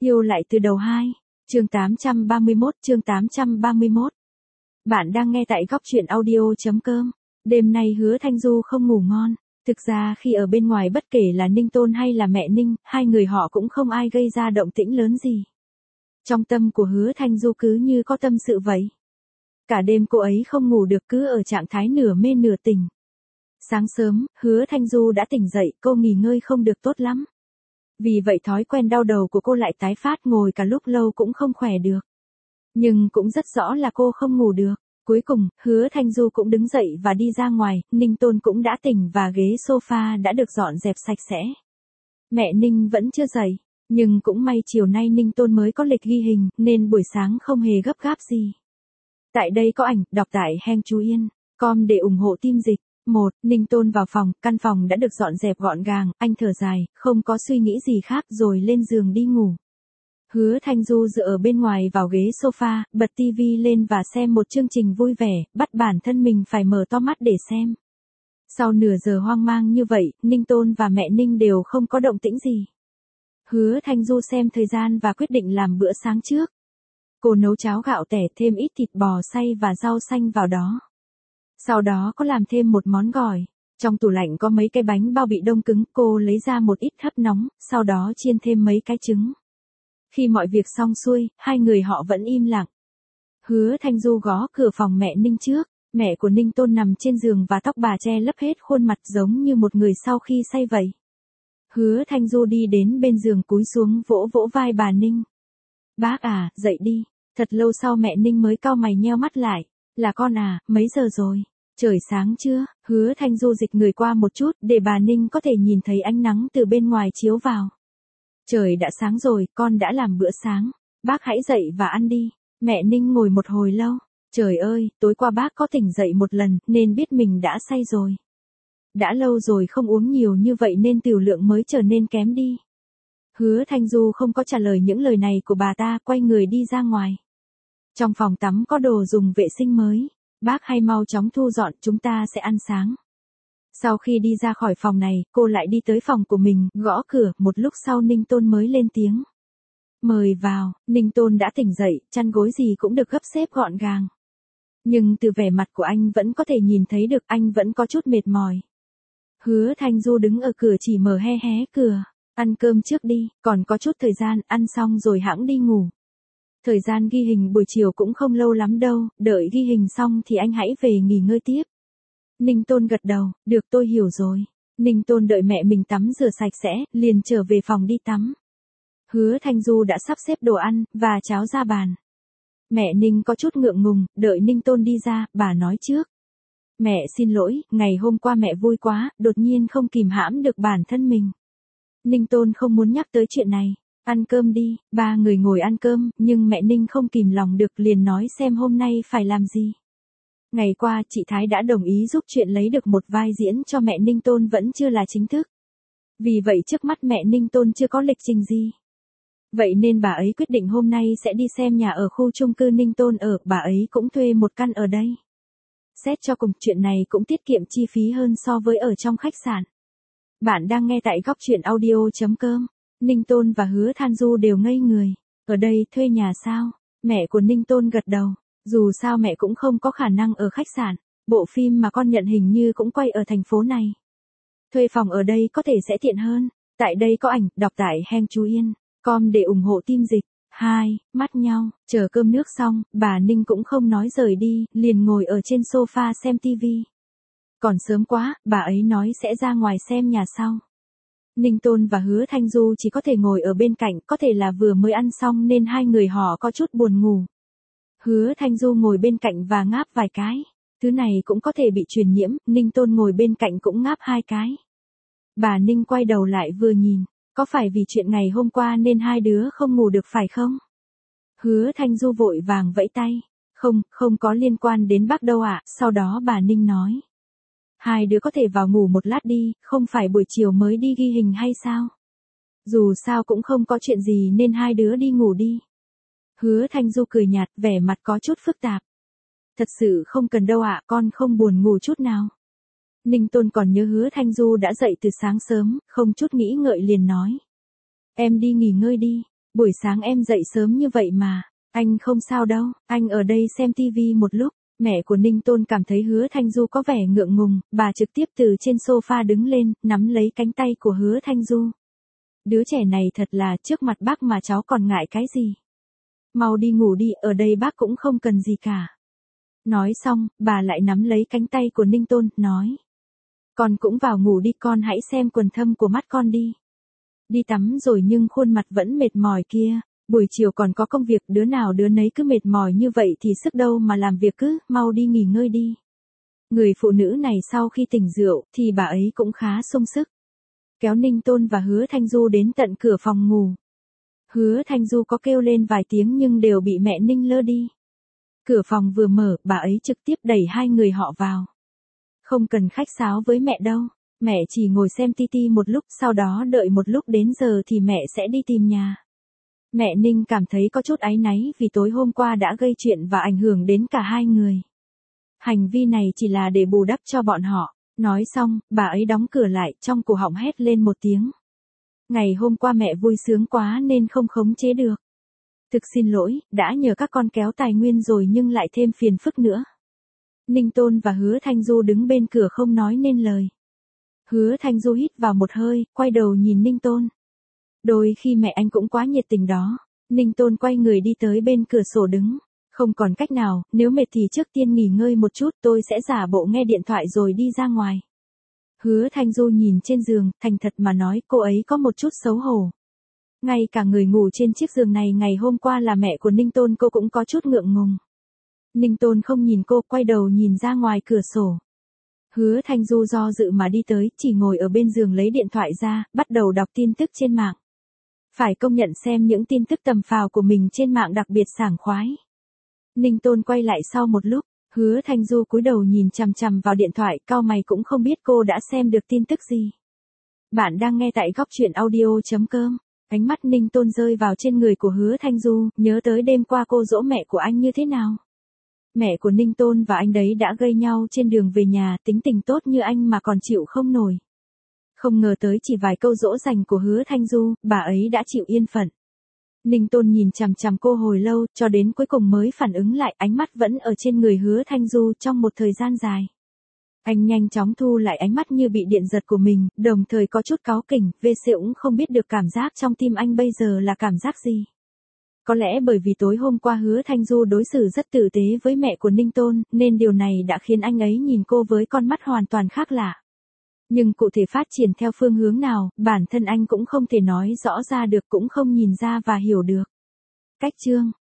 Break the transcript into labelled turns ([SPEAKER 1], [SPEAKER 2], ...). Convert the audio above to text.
[SPEAKER 1] Yêu lại từ đầu 2. Chương 831. Bạn đang nghe tại góc truyện audio.com. Đêm nay Hứa Thanh Du không ngủ ngon. Thực ra khi ở bên ngoài bất kể là Ninh Tôn hay là mẹ Ninh, hai người họ cũng không ai gây ra động tĩnh lớn gì. Trong tâm của Hứa Thanh Du cứ như có tâm sự vậy. Cả đêm cô ấy không ngủ được, cứ ở trạng thái nửa mê nửa tỉnh. Sáng sớm, Hứa Thanh Du đã tỉnh dậy, cô nghỉ ngơi không được tốt lắm. Vì vậy thói quen đau đầu của cô lại tái phát, ngồi cả lúc lâu cũng không khỏe được. Nhưng cũng rất rõ là cô không ngủ được. Cuối cùng, Hứa Thanh Du cũng đứng dậy và đi ra ngoài, Ninh Tôn cũng đã tỉnh và ghế sofa đã được dọn dẹp sạch sẽ. Mẹ Ninh vẫn chưa dậy, nhưng cũng may chiều nay Ninh Tôn mới có lịch ghi hình, nên buổi sáng không hề gấp gáp gì. Tại đây có ảnh, đọc tại Heng Chú Yên, com để ủng hộ team dịch. 1. Ninh Tôn vào phòng, căn phòng đã được dọn dẹp gọn gàng, anh thở dài, không có suy nghĩ gì khác rồi lên giường đi ngủ. Hứa Thanh Du dựa ở bên ngoài vào ghế sofa, bật tivi lên và xem một chương trình vui vẻ, bắt bản thân mình phải mở to mắt để xem. Sau nửa giờ hoang mang như vậy, Ninh Tôn và mẹ Ninh đều không có động tĩnh gì. Hứa Thanh Du xem thời gian và quyết định làm bữa sáng trước. Cô nấu cháo gạo tẻ, thêm ít thịt bò xay và rau xanh vào đó. Sau đó có làm thêm một món gỏi. Trong tủ lạnh có mấy cái bánh bao bị đông cứng, cô lấy ra một ít hấp nóng, sau đó chiên thêm mấy cái trứng. Khi mọi việc xong xuôi, hai người họ vẫn im lặng. Hứa Thanh Du gõ cửa phòng mẹ Ninh trước. Mẹ của Ninh Tôn nằm trên giường và tóc bà che lấp hết khuôn mặt giống như một người sau khi say vậy. Hứa Thanh Du đi đến bên giường cúi xuống vỗ vỗ vai bà Ninh. Bác à, dậy đi. Thật lâu sau mẹ Ninh mới cau mày nheo mắt lại. Là con à, mấy giờ rồi? Trời sáng chưa? Hứa Thanh Du dịch người qua một chút để bà Ninh có thể nhìn thấy ánh nắng từ bên ngoài chiếu vào. Trời đã sáng rồi, con đã làm bữa sáng. Bác hãy dậy và ăn đi. Mẹ Ninh ngồi một hồi lâu. Trời ơi, tối qua bác có tỉnh dậy một lần nên biết mình đã say rồi. Đã lâu rồi không uống nhiều như vậy nên tiểu lượng mới trở nên kém đi. Hứa Thanh Du không có trả lời những lời này của bà ta, quay người đi ra ngoài. Trong phòng tắm có đồ dùng vệ sinh mới. Bác hãy mau chóng thu dọn, chúng ta sẽ ăn sáng. Sau khi đi ra khỏi phòng này, cô lại đi tới phòng của mình, gõ cửa, một lúc sau Ninh Tôn mới lên tiếng. Mời vào. Ninh Tôn đã tỉnh dậy, chăn gối gì cũng được gấp xếp gọn gàng. Nhưng từ vẻ mặt của anh vẫn có thể nhìn thấy được anh vẫn có chút mệt mỏi. Hứa Thanh Du đứng ở cửa chỉ mở hé hé cửa. Ăn cơm trước đi, còn có chút thời gian, ăn xong rồi hẵng đi ngủ. Thời gian ghi hình buổi chiều cũng không lâu lắm đâu, đợi ghi hình xong thì anh hãy về nghỉ ngơi tiếp. Ninh Tôn gật đầu, được tôi hiểu rồi. Ninh Tôn đợi mẹ mình tắm rửa sạch sẽ, liền trở về phòng đi tắm. Hứa Thanh Du đã sắp xếp đồ ăn, và cháo ra bàn. Mẹ Ninh có chút ngượng ngùng, đợi Ninh Tôn đi ra, bà nói trước. Mẹ xin lỗi, ngày hôm qua mẹ vui quá, đột nhiên không kìm hãm được bản thân mình. Ninh Tôn không muốn nhắc tới chuyện này. Ăn cơm đi, ba người ngồi ăn cơm, nhưng mẹ Ninh không kìm lòng được liền nói xem hôm nay phải làm gì. Ngày qua chị Thái đã đồng ý giúp chuyện lấy được một vai diễn cho mẹ Ninh Tôn vẫn chưa là chính thức. Vì vậy trước mắt mẹ Ninh Tôn chưa có lịch trình gì. Vậy nên bà ấy quyết định hôm nay sẽ đi xem nhà ở khu chung cư Ninh Tôn ở, bà ấy cũng thuê một căn ở đây. Xét cho cùng chuyện này cũng tiết kiệm chi phí hơn so với ở trong khách sạn. Bạn đang nghe tại góc truyện audio.com. Ninh Tôn và Hứa Thanh Du đều ngây người. Ở đây thuê nhà sao? Mẹ của Ninh Tôn gật đầu. Dù sao mẹ cũng không có khả năng ở khách sạn. Bộ phim mà con nhận hình như cũng quay ở thành phố này. Thuê phòng ở đây có thể sẽ tiện hơn. Tại đây có ảnh, đọc tại Heng Chú Yên, com để ủng hộ team dịch. 2. Mắt nhau, chờ cơm nước xong, bà Ninh cũng không nói rời đi, liền ngồi ở trên sofa xem tivi. Còn sớm quá, bà ấy nói sẽ ra ngoài xem nhà sau. Ninh Tôn và Hứa Thanh Du chỉ có thể ngồi ở bên cạnh, có thể là vừa mới ăn xong nên hai người họ có chút buồn ngủ. Hứa Thanh Du ngồi bên cạnh và ngáp vài cái. Thứ này cũng có thể bị truyền nhiễm, Ninh Tôn ngồi bên cạnh cũng ngáp 2 cái. Bà Ninh quay đầu lại vừa nhìn, có phải vì chuyện ngày hôm qua nên hai đứa không ngủ được phải không? Hứa Thanh Du vội vàng vẫy tay. Không có liên quan đến bác đâu ạ. Sau đó bà Ninh nói. Hai đứa có thể vào ngủ một lát đi, không phải buổi chiều mới đi ghi hình hay sao? Dù sao cũng không có chuyện gì nên hai đứa đi ngủ đi. Hứa Thanh Du cười nhạt, vẻ mặt có chút phức tạp. Thật sự không cần đâu ạ, con không buồn ngủ chút nào. Ninh Tôn còn nhớ Hứa Thanh Du đã dậy từ sáng sớm, không chút nghĩ ngợi liền nói. Em đi nghỉ ngơi đi. Buổi sáng em dậy sớm như vậy mà. Anh không sao đâu, anh ở đây xem tivi một lúc. Mẹ của Ninh Tôn cảm thấy Hứa Thanh Du có vẻ ngượng ngùng, bà trực tiếp từ trên sofa đứng lên, nắm lấy cánh tay của Hứa Thanh Du. Đứa trẻ này thật là trước mặt bác mà cháu còn ngại cái gì. Mau đi ngủ đi, ở đây bác cũng không cần gì cả. Nói xong, bà lại nắm lấy cánh tay của Ninh Tôn, nói. Con cũng vào ngủ đi, con hãy xem quần thâm của mắt con đi. Đi tắm rồi nhưng khuôn mặt vẫn mệt mỏi kia. Buổi chiều còn có công việc, đứa nào đứa nấy cứ mệt mỏi như vậy thì sức đâu mà làm việc, cứ mau đi nghỉ ngơi đi. Người phụ nữ này sau khi tỉnh rượu thì bà ấy cũng khá sung sức. Kéo Ninh Tôn và Hứa Thanh Du đến tận cửa phòng ngủ. Hứa Thanh Du có kêu lên vài tiếng nhưng đều bị mẹ Ninh lơ đi. Cửa phòng vừa mở, bà ấy trực tiếp đẩy hai người họ vào. Không cần khách sáo với mẹ đâu, mẹ chỉ ngồi xem ti một lúc, sau đó đợi một lúc đến giờ thì mẹ sẽ đi tìm nhà. Mẹ Ninh cảm thấy có chút áy náy vì tối hôm qua đã gây chuyện và ảnh hưởng đến cả hai người. Hành vi này chỉ là để bù đắp cho bọn họ. Nói xong, bà ấy đóng cửa lại, trong cổ họng hét lên một tiếng. Ngày hôm qua mẹ vui sướng quá nên không khống chế được. Thực xin lỗi, đã nhờ các con kéo tài nguyên rồi nhưng lại thêm phiền phức nữa. Ninh Tôn và Hứa Thanh Du đứng bên cửa không nói nên lời. Hứa Thanh Du hít vào một hơi, quay đầu nhìn Ninh Tôn. Đôi khi mẹ anh cũng quá nhiệt tình đó. Ninh Tôn quay người đi tới bên cửa sổ đứng. Không còn cách nào, nếu mệt thì trước tiên nghỉ ngơi một chút, tôi sẽ giả bộ nghe điện thoại rồi đi ra ngoài. Hứa Thanh Du nhìn trên giường, thành thật mà nói, cô ấy có một chút xấu hổ. Ngay cả người ngủ trên chiếc giường này ngày hôm qua là mẹ của Ninh Tôn cô cũng có chút ngượng ngùng. Ninh Tôn không nhìn cô, quay đầu nhìn ra ngoài cửa sổ. Hứa Thanh Du do dự mà đi tới, chỉ ngồi ở bên giường lấy điện thoại ra, bắt đầu đọc tin tức trên mạng. Phải công nhận xem những tin tức tầm phào của mình trên mạng đặc biệt sảng khoái. Ninh Tôn quay lại sau một lúc, Hứa Thanh Du cúi đầu nhìn chằm chằm vào điện thoại, cau mày cũng không biết cô đã xem được tin tức gì. Bạn đang nghe tại góc truyện audio.com. Ánh mắt Ninh Tôn rơi vào trên người của Hứa Thanh Du, nhớ tới đêm qua cô dỗ mẹ của anh như thế nào. Mẹ của Ninh Tôn và anh đấy đã gây nhau trên đường về nhà, tính tình tốt như anh mà còn chịu không nổi. Không ngờ tới chỉ vài câu dỗ dành của Hứa Thanh Du, bà ấy đã chịu yên phận. Ninh Tôn nhìn chằm chằm cô hồi lâu, cho đến cuối cùng mới phản ứng lại, ánh mắt vẫn ở trên người Hứa Thanh Du trong một thời gian dài. Anh nhanh chóng thu lại ánh mắt như bị điện giật của mình, đồng thời có chút cáu kỉnh, VC cũng không biết được cảm giác trong tim anh bây giờ là cảm giác gì. Có lẽ bởi vì tối hôm qua Hứa Thanh Du đối xử rất tử tế với mẹ của Ninh Tôn, nên điều này đã khiến anh ấy nhìn cô với con mắt hoàn toàn khác lạ. Nhưng cụ thể phát triển theo phương hướng nào, bản thân anh cũng không thể nói rõ ra được, cũng không nhìn ra và hiểu được. Cách chương